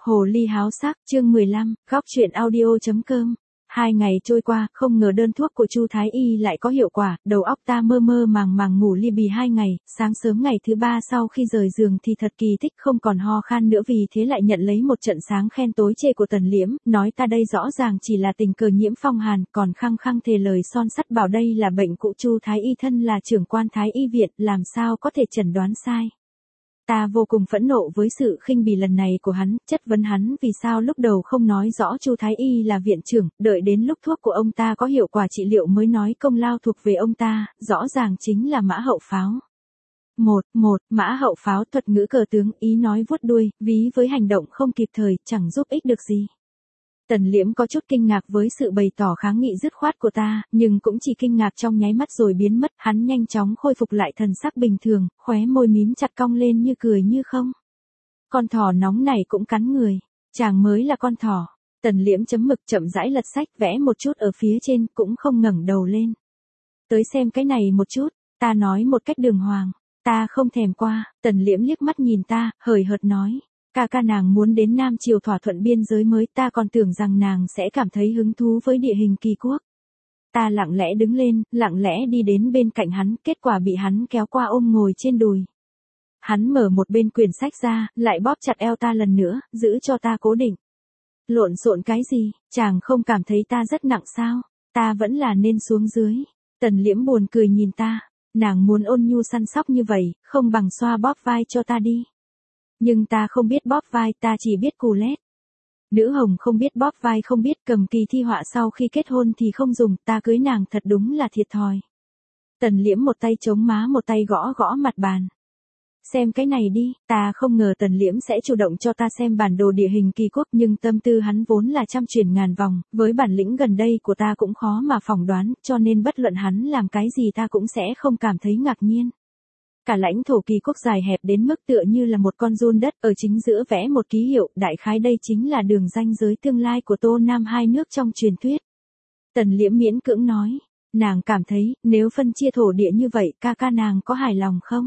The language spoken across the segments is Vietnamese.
Hồ ly háo sắc, chương 15, góc truyện audio.com. 2 ngày trôi qua, không ngờ đơn thuốc của Chu Thái Y lại có hiệu quả, đầu óc ta mơ mơ màng màng ngủ li bì 2 ngày, sáng sớm ngày thứ 3 sau khi rời giường thì thật kỳ tích không còn ho khan nữa, vì thế lại nhận lấy một trận sáng khen tối chê của Tần Liễm, nói ta đây rõ ràng chỉ là tình cờ nhiễm phong hàn, còn khăng khăng thề lời son sắt bảo đây là bệnh cũ. Chu Thái Y thân là trưởng quan Thái Y viện, làm sao có thể chẩn đoán sai. Ta vô cùng phẫn nộ với sự khinh bỉ lần này của hắn, chất vấn hắn vì sao lúc đầu không nói rõ Chu Thái Y là viện trưởng, đợi đến lúc thuốc của ông ta có hiệu quả trị liệu mới nói công lao thuộc về ông ta, rõ ràng chính là mã hậu pháo. Mã hậu pháo, thuật ngữ cờ tướng, ý nói vuốt đuôi, ví với hành động không kịp thời, chẳng giúp ích được gì. Tần Liễm có chút kinh ngạc với sự bày tỏ kháng nghị dứt khoát của ta, nhưng cũng chỉ kinh ngạc trong nháy mắt rồi biến mất, hắn nhanh chóng khôi phục lại thần sắc bình thường, khóe môi mím chặt cong lên như cười như không. Con thỏ nóng này cũng cắn người, chàng mới là con thỏ. Tần Liễm chấm mực chậm rãi lật sách vẽ một chút ở phía trên, cũng không ngẩng đầu lên. Tới xem cái này một chút, ta nói một cách đường hoàng, ta không thèm qua. Tần Liễm liếc mắt nhìn ta, hời hợt nói. Ca nàng muốn đến Nam Triều thỏa thuận biên giới mới, ta còn tưởng rằng nàng sẽ cảm thấy hứng thú với địa hình kỳ quốc. Ta lặng lẽ đứng lên, lặng lẽ đi đến bên cạnh hắn, kết quả bị hắn kéo qua ôm ngồi trên đùi. Hắn mở một bên quyển sách ra, lại bóp chặt eo ta lần nữa, giữ cho ta cố định. Lộn xộn cái gì, chàng không cảm thấy ta rất nặng sao, ta vẫn là nên xuống dưới. Tần Liễm buồn cười nhìn ta, nàng muốn ôn nhu săn sóc như vậy, không bằng xoa bóp vai cho ta đi. Nhưng ta không biết bóp vai, ta chỉ biết cù lét. Nữ hồng không biết bóp vai, không biết cầm kỳ thi họa, sau khi kết hôn thì không dùng, ta cưới nàng thật đúng là thiệt thòi. Tần Liễm một tay chống má một tay gõ gõ mặt bàn. Xem cái này đi, ta không ngờ Tần Liễm sẽ chủ động cho ta xem bản đồ địa hình kỳ quốc, nhưng tâm tư hắn vốn là trăm chuyển ngàn vòng, với bản lĩnh gần đây của ta cũng khó mà phỏng đoán, cho nên bất luận hắn làm cái gì ta cũng sẽ không cảm thấy ngạc nhiên. Cả lãnh thổ kỳ quốc dài hẹp đến mức tựa như là một con giun đất, ở chính giữa vẽ một ký hiệu, đại khái đây chính là đường ranh giới tương lai của Tô Nam hai nước trong truyền thuyết. Tần Liễm miễn cưỡng nói, nàng cảm thấy, nếu phân chia thổ địa như vậy, ca nàng có hài lòng không?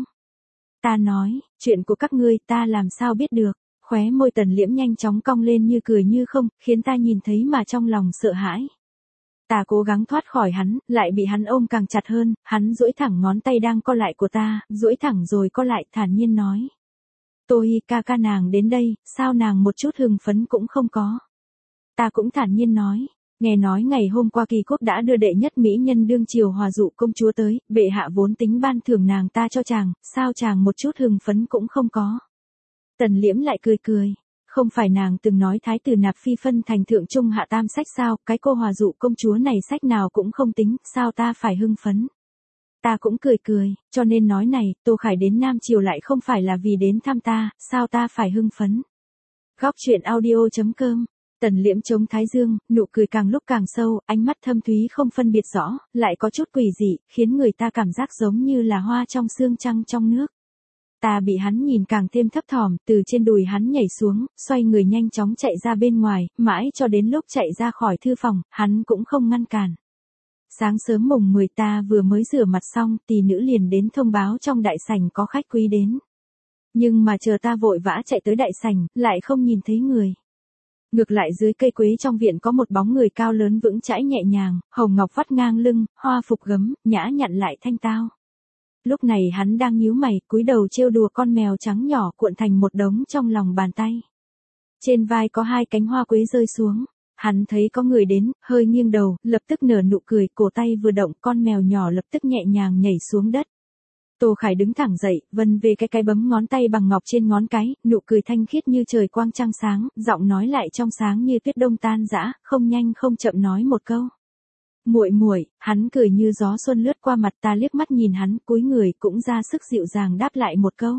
Ta nói, chuyện của các ngươi ta làm sao biết được, khóe môi Tần Liễm nhanh chóng cong lên như cười như không, khiến ta nhìn thấy mà trong lòng sợ hãi. Ta cố gắng thoát khỏi hắn, lại bị hắn ôm càng chặt hơn, hắn duỗi thẳng ngón tay đang co lại của ta, duỗi thẳng rồi co lại, thản nhiên nói. Tôi ca nàng đến đây, sao nàng một chút hưng phấn cũng không có. Ta cũng thản nhiên nói, nghe nói ngày hôm qua kỳ quốc đã đưa đệ nhất mỹ nhân đương triều Hòa Dụ công chúa tới, bệ hạ vốn tính ban thưởng nàng ta cho chàng, sao chàng một chút hưng phấn cũng không có. Tần Liễm lại cười cười. Không phải nàng từng nói thái tử nạp phi phân thành thượng trung hạ tam sách sao, cái cô Hòa Dụ công chúa này sách nào cũng không tính, sao ta phải hưng phấn. Ta cũng cười cười, cho nên nói này, Tô Khải đến Nam Triều lại không phải là vì đến thăm ta, sao ta phải hưng phấn. Góc truyện audio.com. Tần Liễm chống thái dương, nụ cười càng lúc càng sâu, ánh mắt thâm thúy không phân biệt rõ, lại có chút quỷ dị, khiến người ta cảm giác giống như là hoa trong sương trăng trong nước. Ta bị hắn nhìn càng thêm thấp thỏm, từ trên đùi hắn nhảy xuống, xoay người nhanh chóng chạy ra bên ngoài, mãi cho đến lúc chạy ra khỏi thư phòng, hắn cũng không ngăn cản. Sáng sớm mùng 10 ta vừa mới rửa mặt xong, tỷ nữ liền đến thông báo trong đại sảnh có khách quý đến. Nhưng mà chờ ta vội vã chạy tới đại sảnh, lại không nhìn thấy người. Ngược lại dưới cây quế trong viện có một bóng người cao lớn vững chãi nhẹ nhàng, hồng ngọc vắt ngang lưng, hoa phục gấm, nhã nhặn lại thanh tao. Lúc này hắn đang nhíu mày, cúi đầu trêu đùa con mèo trắng nhỏ cuộn thành một đống trong lòng bàn tay. Trên vai có 2 cánh hoa quế rơi xuống. Hắn thấy có người đến, hơi nghiêng đầu, lập tức nở nụ cười, cổ tay vừa động, con mèo nhỏ lập tức nhẹ nhàng nhảy xuống đất. Tô Khải đứng thẳng dậy, vân về cái bấm ngón tay bằng ngọc trên ngón cái, nụ cười thanh khiết như trời quang trăng sáng, giọng nói lại trong sáng như tuyết đông tan dã, không nhanh không chậm nói một câu. Muội, hắn cười như gió xuân lướt qua mặt ta, liếc mắt nhìn hắn, cúi người cũng ra sức dịu dàng đáp lại một câu.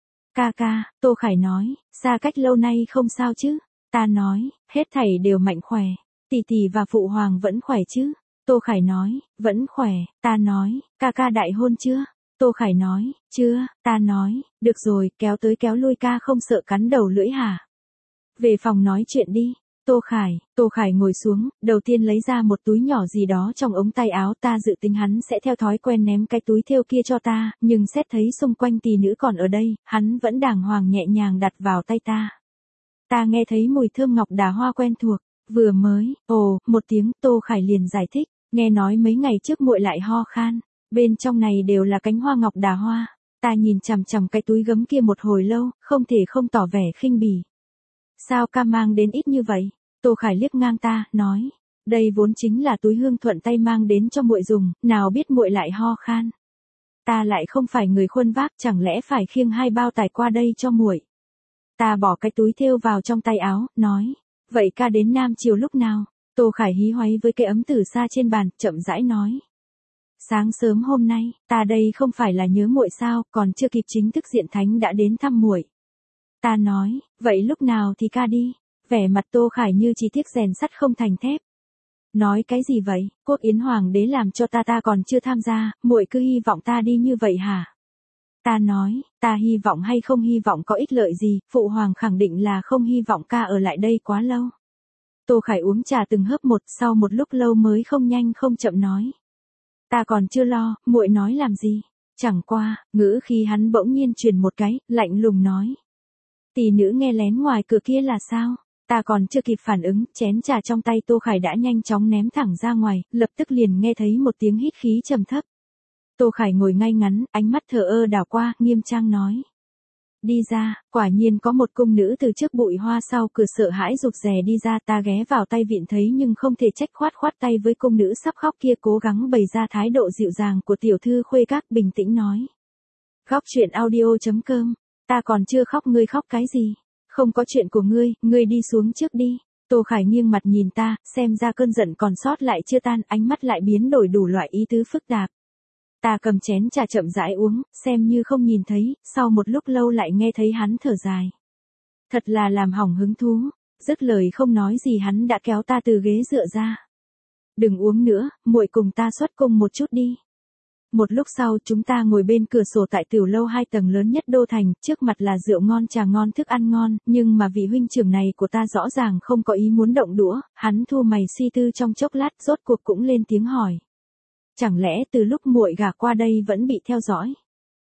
Ca, Tô Khải nói, xa cách lâu nay không sao chứ? Ta nói, hết thảy đều mạnh khỏe, tỷ và phụ hoàng vẫn khỏe chứ? Tô Khải nói, vẫn khỏe. Ta nói, ca đại hôn chưa? Tô Khải nói, chưa. Ta nói, được rồi, kéo tới kéo lui ca không sợ cắn đầu lưỡi hả? Về phòng nói chuyện đi. Tô Khải ngồi xuống, đầu tiên lấy ra một túi nhỏ gì đó trong ống tay áo, ta dự tính hắn sẽ theo thói quen ném cái túi thêu kia cho ta, nhưng xét thấy xung quanh tỷ nữ còn ở đây, hắn vẫn đàng hoàng nhẹ nhàng đặt vào tay ta. Ta nghe thấy mùi thơm ngọc đà hoa quen thuộc, vừa mới, một tiếng Tô Khải liền giải thích, nghe nói mấy ngày trước muội lại ho khan, bên trong này đều là cánh hoa ngọc đà hoa. Ta nhìn chằm chằm cái túi gấm kia một hồi lâu, không thể không tỏ vẻ khinh bỉ. Sao ca mang đến ít như vậy? Tô Khải liếc ngang ta, nói, đây vốn chính là túi hương thuận tay mang đến cho muội dùng, nào biết muội lại ho khan. Ta lại không phải người khuân vác, chẳng lẽ phải khiêng 2 bao tải qua đây cho muội. Ta bỏ cái túi thêu vào trong tay áo, nói, vậy ca đến Nam Triều lúc nào? Tô Khải hí hoáy với cái ấm từ xa trên bàn, chậm rãi nói. Sáng sớm hôm nay, ta đây không phải là nhớ muội sao, còn chưa kịp chính thức diện thánh đã đến thăm muội. Ta nói, vậy lúc nào thì ca đi? Vẻ mặt Tô Khải như chỉ tiếc rèn sắt không thành thép. Nói cái gì vậy, quốc yến hoàng đế làm cho ta còn chưa tham gia, muội cứ hy vọng ta đi như vậy hả? Ta nói, ta hy vọng hay không hy vọng có ích lợi gì, phụ hoàng khẳng định là không hy vọng ca ở lại đây quá lâu. Tô Khải uống trà từng hớp một, sau một lúc lâu mới không nhanh không chậm nói. Ta còn chưa lo, muội nói làm gì? Chẳng qua, ngữ khi hắn bỗng nhiên truyền một cái, lạnh lùng nói. Tỷ nữ nghe lén ngoài cửa kia là sao? Ta còn chưa kịp phản ứng, chén trà trong tay Tô Khải đã nhanh chóng ném thẳng ra ngoài, lập tức liền nghe thấy một tiếng hít khí trầm thấp. Tô Khải ngồi ngay ngắn, ánh mắt thờ ơ đảo qua, nghiêm trang nói. Đi ra, quả nhiên có một cung nữ từ trước bụi hoa sau cửa sợ hãi rụt rè đi ra, ta ghé vào tay vịn thấy nhưng không thể trách, khoát tay với cung nữ sắp khóc kia, cố gắng bày ra thái độ dịu dàng của tiểu thư khuê các, bình tĩnh nói. Góc truyện audio.com, ta còn chưa khóc ngươi khóc cái gì? Không có chuyện của ngươi đi xuống trước đi. Tô Khải nghiêng mặt nhìn ta, xem ra cơn giận còn sót lại chưa tan, ánh mắt lại biến đổi đủ loại ý tứ phức tạp. Ta cầm chén trà chậm rãi uống, xem như không nhìn thấy, sau một lúc lâu lại nghe thấy hắn thở dài. Thật là làm hỏng hứng thú, dứt lời không nói gì hắn đã kéo ta từ ghế dựa ra. Đừng uống nữa, muội cùng ta xuất cung một chút đi. Một lúc sau chúng ta ngồi bên cửa sổ tại tiểu lâu 2 tầng lớn nhất đô thành, trước mặt là rượu ngon trà ngon thức ăn ngon, nhưng mà vị huynh trưởng này của ta rõ ràng không có ý muốn động đũa, hắn thu mày suy tư trong chốc lát rốt cuộc cũng lên tiếng hỏi. Chẳng lẽ từ lúc muội gả qua đây vẫn bị theo dõi?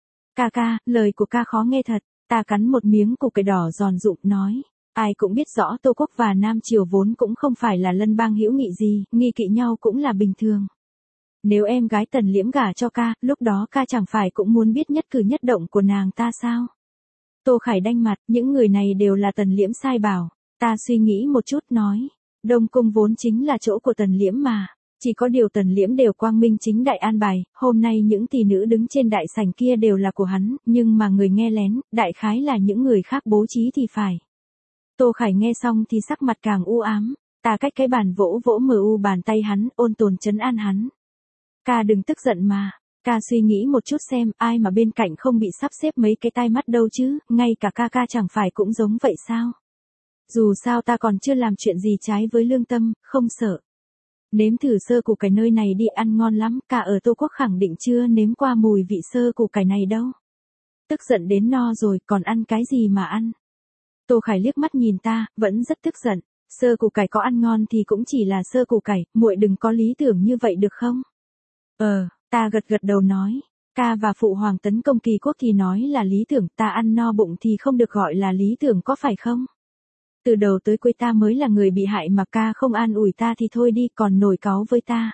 Ca, lời của ca khó nghe thật, ta cắn một miếng củ cải đỏ giòn rụm nói. Ai cũng biết rõ Tô Quốc và Nam Triều vốn cũng không phải là lân bang hữu nghị gì, nghi kỵ nhau cũng là bình thường. Nếu em gái Tần Liễm gả cho ca, lúc đó ca chẳng phải cũng muốn biết nhất cử nhất động của nàng ta sao? Tô Khải đanh mặt, những người này đều là Tần Liễm sai bảo. Ta suy nghĩ một chút nói. Đông Cung vốn chính là chỗ của Tần Liễm mà. Chỉ có điều Tần Liễm đều quang minh chính đại an bài, hôm nay những tỷ nữ đứng trên đại sảnh kia đều là của hắn, nhưng mà người nghe lén, đại khái là những người khác bố trí thì phải. Tô Khải nghe xong thì sắc mặt càng u ám, ta cách cái bàn vỗ mờ u bàn tay hắn, ôn tồn trấn an hắn. Ca đừng tức giận mà, ca suy nghĩ một chút xem, ai mà bên cạnh không bị sắp xếp mấy cái tai mắt đâu chứ, ngay cả ca chẳng phải cũng giống vậy sao? Dù sao ta còn chưa làm chuyện gì trái với lương tâm, không sợ. Nếm thử sơ củ cải nơi này đi, ăn ngon lắm, cả ở Tô Quốc khẳng định chưa nếm qua mùi vị sơ củ cải này đâu. Tức giận đến no rồi, còn ăn cái gì mà ăn? Tô Khải liếc mắt nhìn ta, vẫn rất tức giận, sơ củ cải có ăn ngon thì cũng chỉ là sơ củ cải, muội đừng có lý tưởng như vậy được không? Ta gật đầu nói, ca và phụ hoàng tấn công Kỳ quốc thì nói là lý tưởng, ta ăn no bụng thì không được gọi là lý tưởng có phải không? Từ đầu tới cuối ta mới là người bị hại mà ca không an ủi ta thì thôi đi, còn nổi cáu với ta.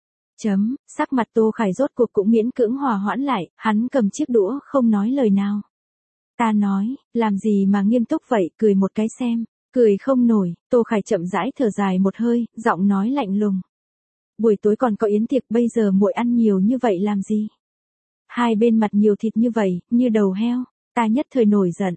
Sắc mặt Tô Khải rốt cuộc cũng miễn cưỡng hòa hoãn lại, hắn cầm chiếc đũa không nói lời nào. Ta nói, làm gì mà nghiêm túc vậy, cười một cái xem, cười không nổi, Tô Khải chậm rãi thở dài một hơi, giọng nói lạnh lùng. Buổi tối còn có yến tiệc, bây giờ muội ăn nhiều như vậy làm gì? Hai bên mặt nhiều thịt như vậy, như đầu heo, ta nhất thời nổi giận.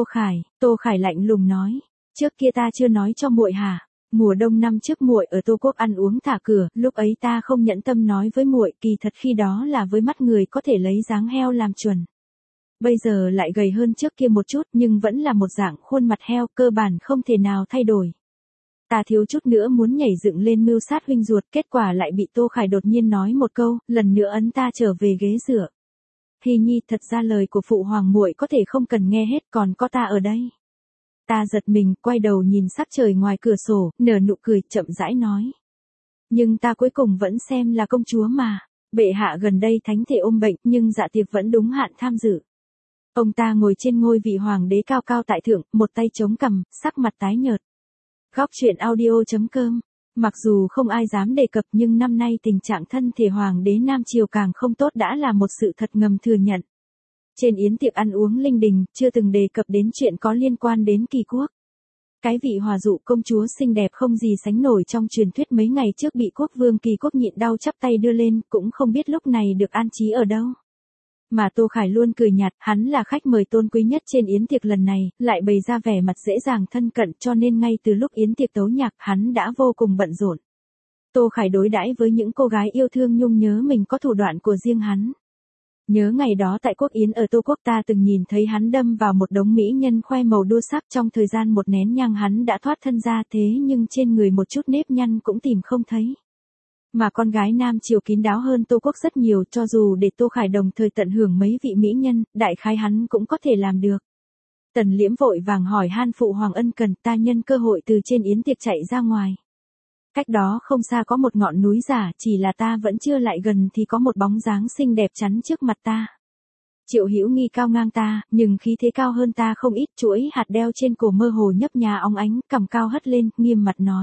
Tô Khải lạnh lùng nói, trước kia ta chưa nói cho muội hả? Mùa đông năm trước muội ở Tô Quốc ăn uống thả cửa, lúc ấy ta không nhẫn tâm nói với muội, kỳ thật khi đó là với mắt người có thể lấy dáng heo làm chuẩn. Bây giờ lại gầy hơn trước kia một chút, nhưng vẫn là một dạng khuôn mặt heo, cơ bản không thể nào thay đổi. Ta thiếu chút nữa muốn nhảy dựng lên mưu sát huynh ruột, kết quả lại bị Tô Khải đột nhiên nói một câu, lần nữa ấn ta trở về ghế dựa. Hy nhi, thật ra lời của phụ hoàng muội có thể không cần nghe hết, còn có ta ở đây. Ta giật mình, quay đầu nhìn sắc trời ngoài cửa sổ, nở nụ cười, chậm rãi nói. Nhưng ta cuối cùng vẫn xem là công chúa mà. Bệ hạ gần đây thánh thể ôm bệnh, nhưng dạ tiệc vẫn đúng hạn tham dự. Ông ta ngồi trên ngôi vị hoàng đế cao cao tại thượng, một tay chống cằm, sắc mặt tái nhợt. Góc truyện audio.com. Mặc dù không ai dám đề cập nhưng năm nay tình trạng thân thể hoàng đế Nam Triều càng không tốt đã là một sự thật ngầm thừa nhận. Trên yến tiệc ăn uống linh đình, chưa từng đề cập đến chuyện có liên quan đến Kỳ Quốc. Cái vị hòa dụ công chúa xinh đẹp không gì sánh nổi trong truyền thuyết mấy ngày trước bị quốc vương Kỳ Quốc nhịn đau chắp tay đưa lên, cũng không biết lúc này được an trí ở đâu. Mà Tô Khải luôn cười nhạt, hắn là khách mời tôn quý nhất trên yến tiệc lần này, lại bày ra vẻ mặt dễ dàng thân cận, cho nên ngay từ lúc yến tiệc tấu nhạc hắn đã vô cùng bận rộn. Tô Khải đối đãi với những cô gái yêu thương nhung nhớ mình có thủ đoạn của riêng hắn. Nhớ ngày đó tại quốc yến ở Tô Quốc ta từng nhìn thấy hắn đâm vào một đống mỹ nhân khoe màu đua sắc, trong thời gian một nén nhang hắn đã thoát thân ra, thế nhưng trên người một chút nếp nhăn cũng tìm không thấy. Mà con gái Nam Triều kín đáo hơn Tô Quốc rất nhiều, cho dù để Tô Khải đồng thời tận hưởng mấy vị mỹ nhân, đại khái hắn cũng có thể làm được. Tần Liễm vội vàng hỏi han phụ hoàng ân cần, ta nhân cơ hội từ trên yến tiệc chạy ra ngoài. Cách đó không xa có một ngọn núi giả, chỉ là ta vẫn chưa lại gần thì có một bóng dáng xinh đẹp chắn trước mặt ta. Triệu Hữu Nghi cao ngang ta, nhưng khí thế cao hơn ta không ít, chuỗi hạt đeo trên cổ mơ hồ nhấp nhá óng ánh, cằm cao hất lên, nghiêm mặt nói.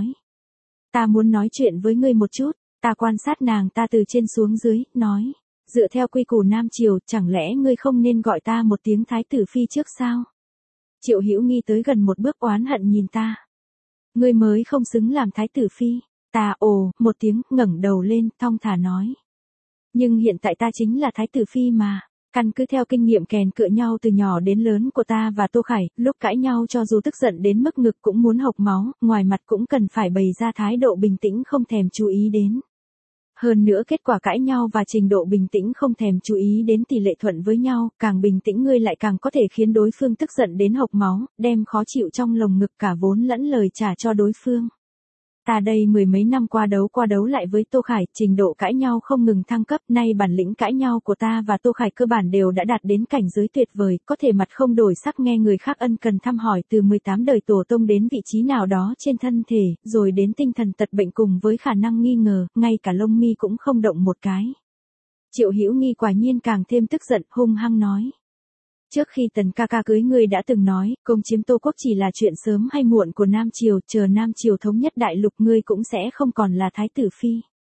Ta muốn nói chuyện với ngươi một chút. Ta quan sát nàng ta từ trên xuống dưới, nói. Dựa theo quy củ Nam Triều, chẳng lẽ ngươi không nên gọi ta một tiếng thái tử phi trước sao? Triệu Hữu Nghi tới gần một bước oán hận nhìn ta. Ngươi mới không xứng làm thái tử phi. Ta ồ, một tiếng, ngẩng đầu lên, thong thả nói. Nhưng hiện tại ta chính là thái tử phi mà. Căn cứ theo kinh nghiệm kèn cựa nhau từ nhỏ đến lớn của ta và Tô Khải, lúc cãi nhau cho dù tức giận đến mức ngực cũng muốn hộc máu, ngoài mặt cũng cần phải bày ra thái độ bình tĩnh không thèm chú ý đến. Hơn nữa kết quả cãi nhau và trình độ bình tĩnh không thèm chú ý đến tỷ lệ thuận với nhau, càng bình tĩnh ngươi lại càng có thể khiến đối phương tức giận đến hộc máu, đem khó chịu trong lồng ngực cả vốn lẫn lời trả cho đối phương. Ta đây mười mấy năm qua đấu lại với Tô Khải, trình độ cãi nhau không ngừng thăng cấp, nay bản lĩnh cãi nhau của ta và Tô Khải cơ bản đều đã đạt đến cảnh giới tuyệt vời, có thể mặt không đổi sắc nghe người khác ân cần thăm hỏi từ 18 đời tổ tông đến vị trí nào đó trên thân thể, rồi đến tinh thần tật bệnh cùng với khả năng nghi ngờ, ngay cả lông mi cũng không động một cái. Triệu Hữu Nghi quả nhiên càng thêm tức giận, hung hăng nói. Trước khi Tần ca ca cưới ngươi đã từng nói, công chiếm Tô Quốc chỉ là chuyện sớm hay muộn của Nam Triều, chờ Nam Triều thống nhất đại lục ngươi cũng sẽ không còn là thái tử phi.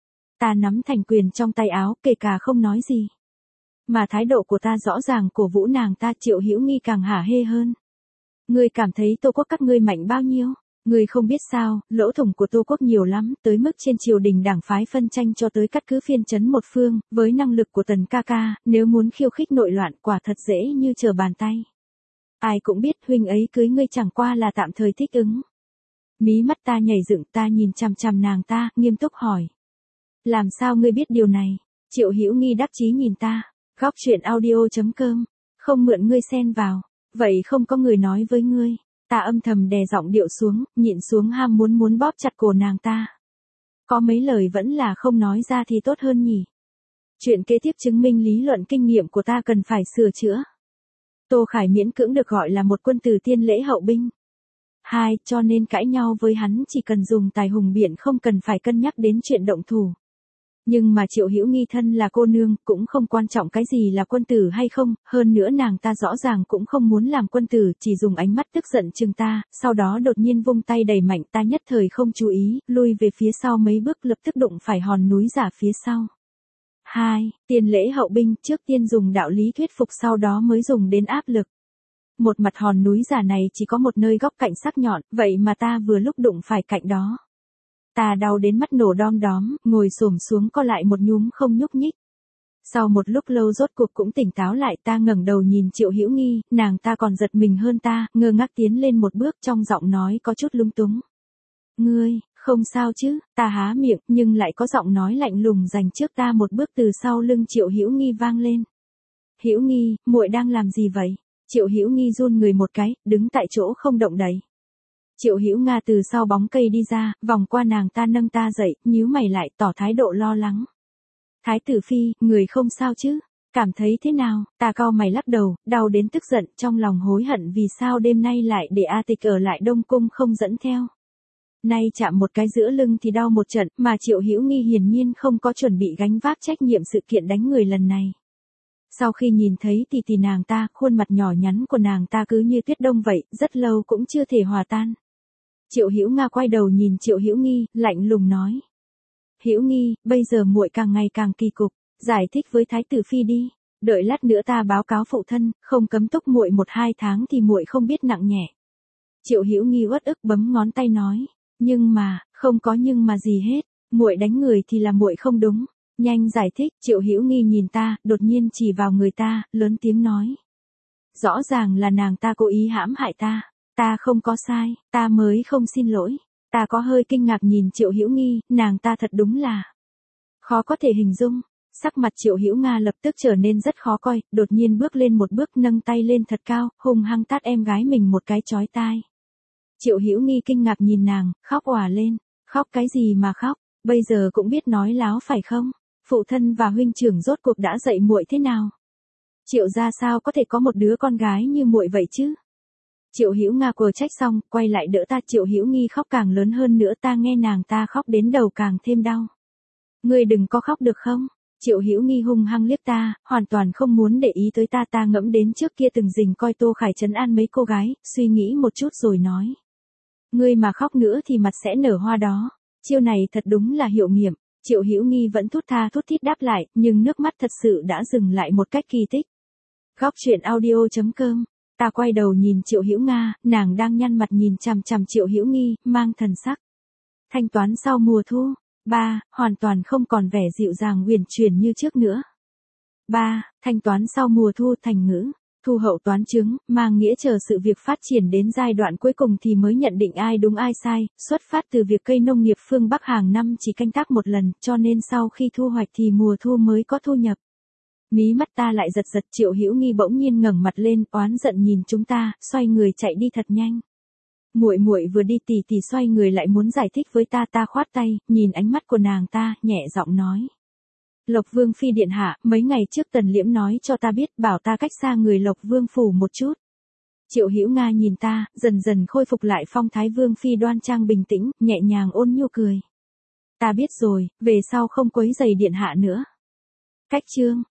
Ta nắm thành quyền trong tay áo, kể cả không nói gì. Mà thái độ của ta rõ ràng cổ vũ nàng ta. Triệu Hữu Nghi càng hả hê hơn. Ngươi cảm thấy Tô Quốc các ngươi mạnh bao nhiêu? Ngươi không biết sao, lỗ thủng của Tô Quốc nhiều lắm, tới mức trên triều đình đảng phái phân tranh cho tới cắt cứ phiên trấn một phương, với năng lực của Tần ca ca, nếu muốn khiêu khích nội loạn quả thật dễ như trở bàn tay. Ai cũng biết huynh ấy cưới ngươi chẳng qua là tạm thời thích ứng. Mí mắt ta nhảy dựng, ta nhìn chằm chằm nàng ta, nghiêm túc hỏi. Làm sao ngươi biết điều này? Triệu Hữu Nghi đắc chí nhìn ta. Góc truyện audio.com. Không mượn ngươi xen vào. Vậy không có người nói với ngươi. Ta âm thầm đè giọng điệu xuống, nhịn xuống ham muốn bóp chặt cổ nàng ta. Có mấy lời vẫn là không nói ra thì tốt hơn nhỉ. Chuyện kế tiếp chứng minh lý luận kinh nghiệm của ta cần phải sửa chữa. Tô Khải miễn cưỡng được gọi là một quân tử tiên lễ hậu binh. 2. Cho nên cãi nhau với hắn chỉ cần dùng tài hùng biện, không cần phải cân nhắc đến chuyện động thủ. Nhưng mà Triệu Hữu Nghi thân là cô nương, cũng không quan trọng cái gì là quân tử hay không, hơn nữa nàng ta rõ ràng cũng không muốn làm quân tử, chỉ dùng ánh mắt tức giận chừng ta, sau đó đột nhiên vung tay đẩy mạnh, ta nhất thời không chú ý, lui về phía sau mấy bước, lập tức đụng phải hòn núi giả phía sau. 2. Tiền lễ hậu binh, trước tiên dùng đạo lý thuyết phục, sau đó mới dùng đến áp lực. Một mặt hòn núi giả này chỉ có một nơi góc cạnh sắc nhọn, vậy mà ta vừa lúc đụng phải cạnh đó. Ta đau đến mắt nổ đom đóm, ngồi xổm xuống co lại một nhúm không nhúc nhích. Sau một lúc lâu rốt cuộc cũng tỉnh táo lại, ta ngẩng đầu nhìn Triệu Hữu Nghi, nàng ta còn giật mình hơn ta, ngơ ngác tiến lên một bước, trong giọng nói có chút lung túng. Ngươi, không sao chứ? Ta há miệng, nhưng lại có giọng nói lạnh lùng dành trước ta một bước từ sau lưng Triệu Hữu Nghi vang lên. Hữu Nghi, muội đang làm gì vậy? Triệu Hữu Nghi run người một cái, đứng tại chỗ không động đậy. Triệu Hữu Nga từ sau bóng cây đi ra, vòng qua nàng ta nâng ta dậy, nhíu mày lại, tỏ thái độ lo lắng. Thái tử phi, người không sao chứ? Cảm thấy thế nào? Ta cau mày lắc đầu, đau đến tức giận, trong lòng hối hận vì sao đêm nay lại để A Tịch ở lại Đông Cung không dẫn theo. Nay chạm một cái giữa lưng thì đau một trận, mà Triệu Hữu Nghi hiển nhiên không có chuẩn bị gánh vác trách nhiệm sự kiện đánh người lần này. Sau khi nhìn thấy tỷ tỷ nàng ta, khuôn mặt nhỏ nhắn của nàng ta cứ như tuyết đông vậy, rất lâu cũng chưa thể hòa tan. Triệu Hữu Nga quay đầu nhìn Triệu Hữu Nghi, lạnh lùng nói: "Hữu Nghi, bây giờ muội càng ngày càng kỳ cục, giải thích với thái tử phi đi, đợi lát nữa ta báo cáo phụ thân, không cấm túc muội 1-2 tháng thì muội không biết nặng nhẹ." Triệu Hữu Nghi uất ức bấm ngón tay nói: "Nhưng mà, không có nhưng mà gì hết, muội đánh người thì là muội không đúng, nhanh giải thích." Triệu Hữu Nghi nhìn ta, đột nhiên chỉ vào người ta, lớn tiếng nói: "Rõ ràng là nàng ta cố ý hãm hại ta, ta không có sai, ta mới không xin lỗi." Ta có hơi kinh ngạc nhìn Triệu Hữu Nghi, nàng ta thật đúng là khó có thể hình dung. Sắc mặt Triệu Hữu Nga lập tức trở nên rất khó coi, đột nhiên bước lên một bước, nâng tay lên thật cao, hung hăng tát em gái mình một cái chói tai. Triệu Hữu Nghi kinh ngạc nhìn nàng, khóc òa lên. "Khóc cái gì mà khóc, bây giờ cũng biết nói láo phải không? Phụ thân và huynh trưởng rốt cuộc đã dạy muội thế nào? Triệu gia sao có thể có một đứa con gái như muội vậy chứ?" Triệu Hữu Nga quờ trách xong, quay lại đỡ ta. Triệu Hữu Nghi khóc càng lớn hơn nữa, ta nghe nàng ta khóc đến đầu càng thêm đau. "Ngươi đừng có khóc được không?" Triệu Hữu Nghi hung hăng liếc ta, hoàn toàn không muốn để ý tới ta. Ta ngẫm đến trước kia từng rình coi Tô Khải trấn an mấy cô gái, suy nghĩ một chút rồi nói: "Ngươi mà khóc nữa thì mặt sẽ nở hoa đó." Chiêu này thật đúng là hiệu nghiệm. Triệu Hữu Nghi vẫn thút tha thút thít đáp lại, nhưng nước mắt thật sự đã dừng lại một cách kỳ tích. Góc truyện audio.com. Ta quay đầu nhìn Triệu Hữu Nga, nàng đang nhăn mặt nhìn chằm chằm Triệu Hữu Nghi, mang thần sắc. Thanh toán sau mùa thu. 3. Hoàn toàn không còn vẻ dịu dàng uyển chuyển như trước nữa. 3. Thanh toán sau mùa thu. Thành ngữ thu hậu toán chứng, mang nghĩa chờ sự việc phát triển đến giai đoạn cuối cùng thì mới nhận định ai đúng ai sai, xuất phát từ việc cây nông nghiệp phương Bắc hàng năm chỉ canh tác một lần, cho nên sau khi thu hoạch thì mùa thu mới có thu nhập. Mí mắt ta lại giật giật. Triệu Hữu Nghi bỗng nhiên ngẩng mặt lên, oán giận nhìn chúng ta, xoay người chạy đi thật nhanh. Muội vừa đi tỷ tỷ xoay người lại muốn giải thích với ta. Ta khoát tay, nhìn ánh mắt của nàng ta, nhẹ giọng nói: "Lộc Vương phi điện hạ, mấy ngày trước Tần Liễm nói cho ta biết, bảo ta cách xa người Lộc Vương phủ một chút." Triệu Hữu Nga nhìn ta, dần dần khôi phục lại phong thái Vương phi đoan trang bình tĩnh, nhẹ nhàng ôn nhu cười: "Ta biết rồi, về sau không quấy rầy điện hạ nữa." Cách chương